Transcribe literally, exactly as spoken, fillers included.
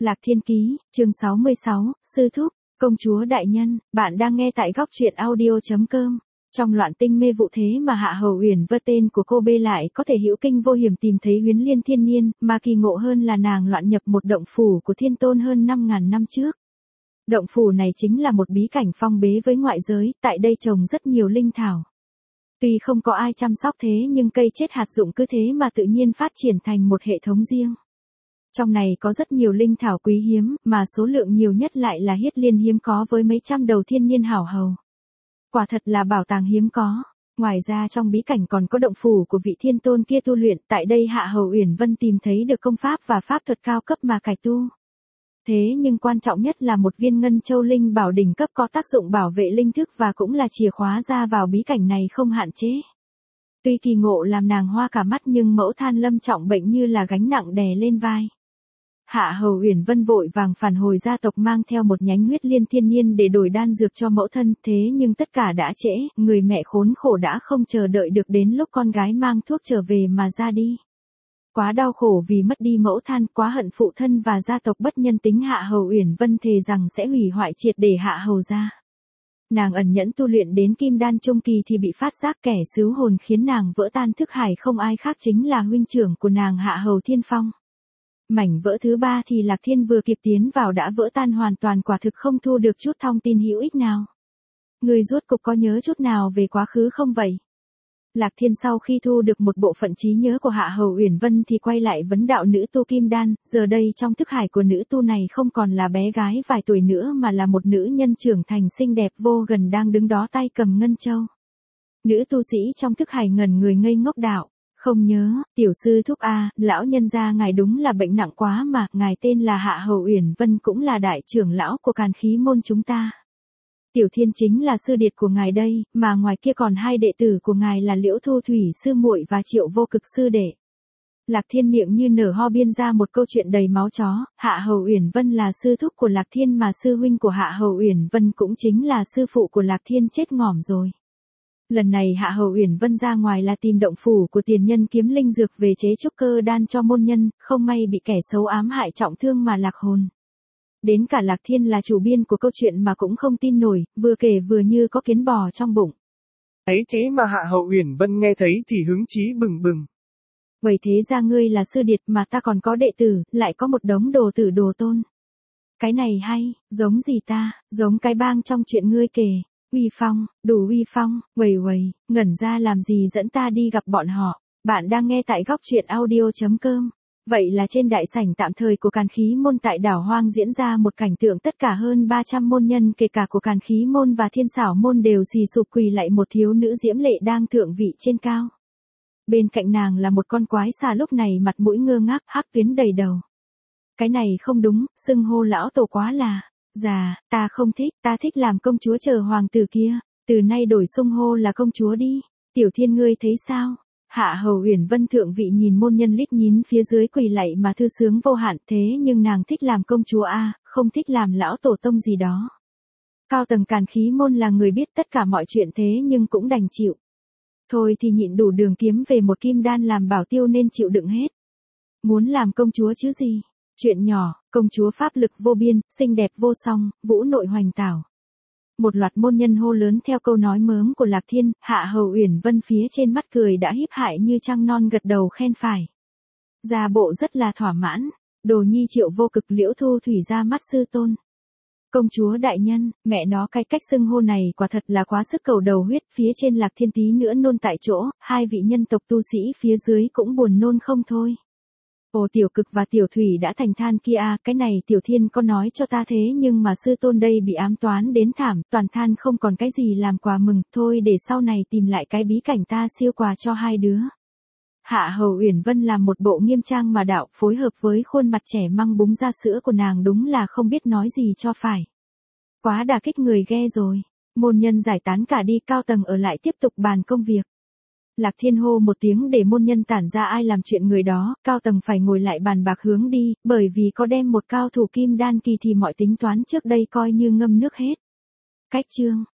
Lạc Thiên Ký, chương sáu mươi sáu, Sư Thúc, Công chúa đại nhân, bạn đang nghe tại góc truyện audio chấm com. Trong loạn tinh mê vụ thế mà Hạ Hầu Uyển Vân tên của cô bê lại có thể hữu kinh vô hiểm tìm thấy Huyến Liên Thiên Niên, mà kỳ ngộ hơn là nàng loạn nhập một động phủ của Thiên Tôn hơn năm ngàn năm trước. Động phủ này chính là một bí cảnh phong bế với ngoại giới, tại đây trồng rất nhiều linh thảo. Tuy không có ai chăm sóc thế nhưng cây chết hạt dụng cứ thế mà tự nhiên phát triển thành một hệ thống riêng. Trong này có rất nhiều linh thảo quý hiếm, mà số lượng nhiều nhất lại là Hiết Liên hiếm có với mấy trăm đầu thiên niên hảo hầu. Quả thật là bảo tàng hiếm có. Ngoài ra trong bí cảnh còn có động phủ của vị thiên tôn kia tu luyện, tại đây Hạ Hầu Uyển Vân tìm thấy được công pháp và pháp thuật cao cấp mà cải tu. Thế nhưng quan trọng nhất là một viên ngân châu linh bảo đỉnh cấp có tác dụng bảo vệ linh thức và cũng là chìa khóa ra vào bí cảnh này không hạn chế. Tuy kỳ ngộ làm nàng hoa cả mắt nhưng mẫu than lâm trọng bệnh như là gánh nặng đè lên vai. Hạ Hầu Uyển Vân vội vàng phản hồi gia tộc mang theo một nhánh huyết liên thiên niên để đổi đan dược cho mẫu thân, thế nhưng tất cả đã trễ, người mẹ khốn khổ đã không chờ đợi được đến lúc con gái mang thuốc trở về mà ra đi. Quá đau khổ vì mất đi mẫu than, quá hận phụ thân và gia tộc bất nhân tính, Hạ Hầu Uyển Vân thề rằng sẽ hủy hoại triệt để Hạ Hầu gia. Nàng ẩn nhẫn tu luyện đến kim đan trung kỳ thì bị phát giác kẻ xứ hồn khiến nàng vỡ tan thức hải, không ai khác chính là huynh trưởng của nàng Hạ Hầu Thiên Phong. Mảnh vỡ thứ ba thì Lạc Thiên vừa kịp tiến vào đã vỡ tan hoàn toàn, quả thực không thu được chút thông tin hữu ích nào. Người rốt cục có nhớ chút nào về quá khứ không vậy? Lạc Thiên sau khi thu được một bộ phận trí nhớ của Hạ Hầu Uyển Vân thì quay lại vấn đạo nữ tu kim đan, giờ đây trong thức hải của nữ tu này không còn là bé gái vài tuổi nữa mà là một nữ nhân trưởng thành xinh đẹp vô gần đang đứng đó tay cầm ngân châu. Nữ tu sĩ trong thức hải ngẩn người ngây ngốc đạo. Không nhớ, tiểu sư thúc a, lão nhân gia ngài đúng là bệnh nặng quá mà, ngài tên là Hạ Hầu Uyển Vân cũng là đại trưởng lão của Càn Khí môn chúng ta. Tiểu Thiên chính là sư điệt của ngài đây, mà ngoài kia còn hai đệ tử của ngài là Liễu Thu Thủy sư muội và Triệu Vô Cực sư đệ. Lạc Thiên miệng như nở ho biên ra một câu chuyện đầy máu chó. Hạ Hầu Uyển Vân là sư thúc của Lạc Thiên mà sư huynh của Hạ Hầu Uyển Vân cũng chính là sư phụ của Lạc Thiên chết ngỏm rồi. Lần này Hạ Hầu Uyển Vân ra ngoài là tìm động phủ của tiền nhân kiếm linh dược về chế trúc cơ đan cho môn nhân, không may bị kẻ xấu ám hại trọng thương mà lạc hồn. Đến cả Lạc Thiên là chủ biên của câu chuyện mà cũng không tin nổi, vừa kể vừa như có kiến bò trong bụng. Ấy thế mà Hạ Hầu Uyển Vân nghe thấy thì hứng chí bừng bừng. Vậy thế ra ngươi là sư điệt mà ta còn có đệ tử, lại có một đống đồ tử đồ tôn. Cái này hay, giống gì ta, giống cái bang trong chuyện ngươi kể. Uy phong, đủ uy phong, quầy quầy, ngẩn ra làm gì dẫn ta đi gặp bọn họ. Bạn đang nghe tại góc truyện audio chấm com. Vậy là trên đại sảnh tạm thời của Càn Khí môn tại đảo hoang diễn ra một cảnh tượng tất cả hơn ba trăm môn nhân kể cả của Càn Khí môn và Thiên Xảo môn đều xì sụp quỳ lạy một thiếu nữ diễm lệ đang thượng vị trên cao. Bên cạnh nàng là một con quái xà lúc này mặt mũi ngơ ngác, hắc tuyến đầy đầu. Cái này không đúng, xưng hô lão tổ quá là. Dạ, ta không thích, ta thích làm công chúa chờ hoàng tử kia, từ nay đổi xưng hô là công chúa đi. Tiểu Thiên ngươi thấy sao? Hạ Hầu Uyển Vân thượng vị nhìn môn nhân lít nhín phía dưới quỳ lạy mà thư sướng vô hạn, thế nhưng nàng thích làm công chúa a, không thích làm lão tổ tông gì đó. Cao tầng Càn Khí môn là người biết tất cả mọi chuyện thế nhưng cũng đành chịu. Thôi thì nhịn đủ đường kiếm về một kim đan làm bảo tiêu nên chịu đựng hết. Muốn làm công chúa chứ gì? Chuyện nhỏ, công chúa pháp lực vô biên, xinh đẹp vô song, vũ nội hoành tảo. Một loạt môn nhân hô lớn theo câu nói mớm của Lạc Thiên, Hạ Hầu Uyển Vân phía trên mắt cười đã híp hại như trăng non gật đầu khen phải. Gia bộ rất là thỏa mãn, đồ nhi Triệu Vô Cực Liễu Thu Thủy ra mắt sư tôn. Công chúa đại nhân, mẹ nó cái cách xưng hô này quả thật là quá sức cầu đầu huyết, phía trên Lạc Thiên tí nữa nôn tại chỗ, hai vị nhân tộc tu sĩ phía dưới cũng buồn nôn không thôi. Ồ Tiểu Cực và Tiểu Thủy đã thành than kia à, cái này Tiểu Thiên có nói cho ta thế nhưng mà sư tôn đây bị ám toán đến thảm, toàn than không còn cái gì làm quà mừng, thôi để sau này tìm lại cái bí cảnh ta siêu quà cho hai đứa. Hạ Hầu Uyển Vân làm một bộ nghiêm trang mà đạo, phối hợp với khuôn mặt trẻ măng búng ra sữa của nàng đúng là không biết nói gì cho phải. Quá đả kích người ghe rồi, môn nhân giải tán cả đi, cao tầng ở lại tiếp tục bàn công việc. Lạc Thiên hô một tiếng để môn nhân tản ra, ai làm chuyện người đó, cao tầng phải ngồi lại bàn bạc hướng đi, bởi vì có đem một cao thủ kim đan kỳ thì mọi tính toán trước đây coi như ngâm nước hết. Cách chương,